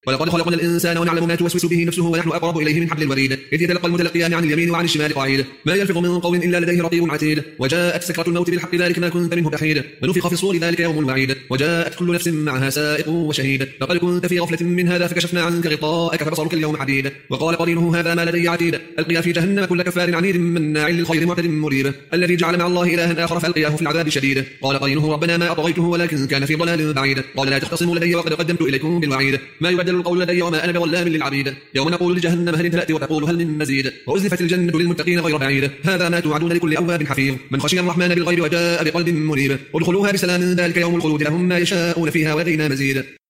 ولقد خلقنا الإنسان ونعلم ما توسوس به نفسه ونحن أقرب إليه من حبل الوريد إذ يتلقى المتلقيان عن اليمين وعن الشمال قعيد ما يلفظ من قول إلا لديه رقيب عتيد وجاءت سكرة الموت بالحق ذلك ما كنت منه تحيد ونفخ في الصور ذلك يوم الوعيد وجاءت كل نفس معها سائق وشهيد لقد كنت في غفلة من هذا فكشفنا عنك غطاءك فبصرك اليوم حديد وقال قرينه هذا ما لدي عتيد ألقيا في جهنم كل كفار عنيد مناع للخير معتد مريب الذي جعل مع الله إلها آخر فألقياه في العذاب شديد قال قرينه ربنا ما أطغيته ولكن كان في ضلال بعيد قال لا تختصموا لدي وقد قدمت إليكم بالوعيد ما يبدل القول لدي وما أنا بظلام للعبيد يوم نقول لجهنم هل امتلأت وتقول هل من مزيد وأزلفت الجنة للمتقين غير بعيد هذا ما توعدون لكل أواب حفيظ من خشي الرحمن بالغيب وجاء بقلب منيب ادخلوها بسلام ذلك يوم الخلود لهم ما يشاءون فيها ولدينا مزيد.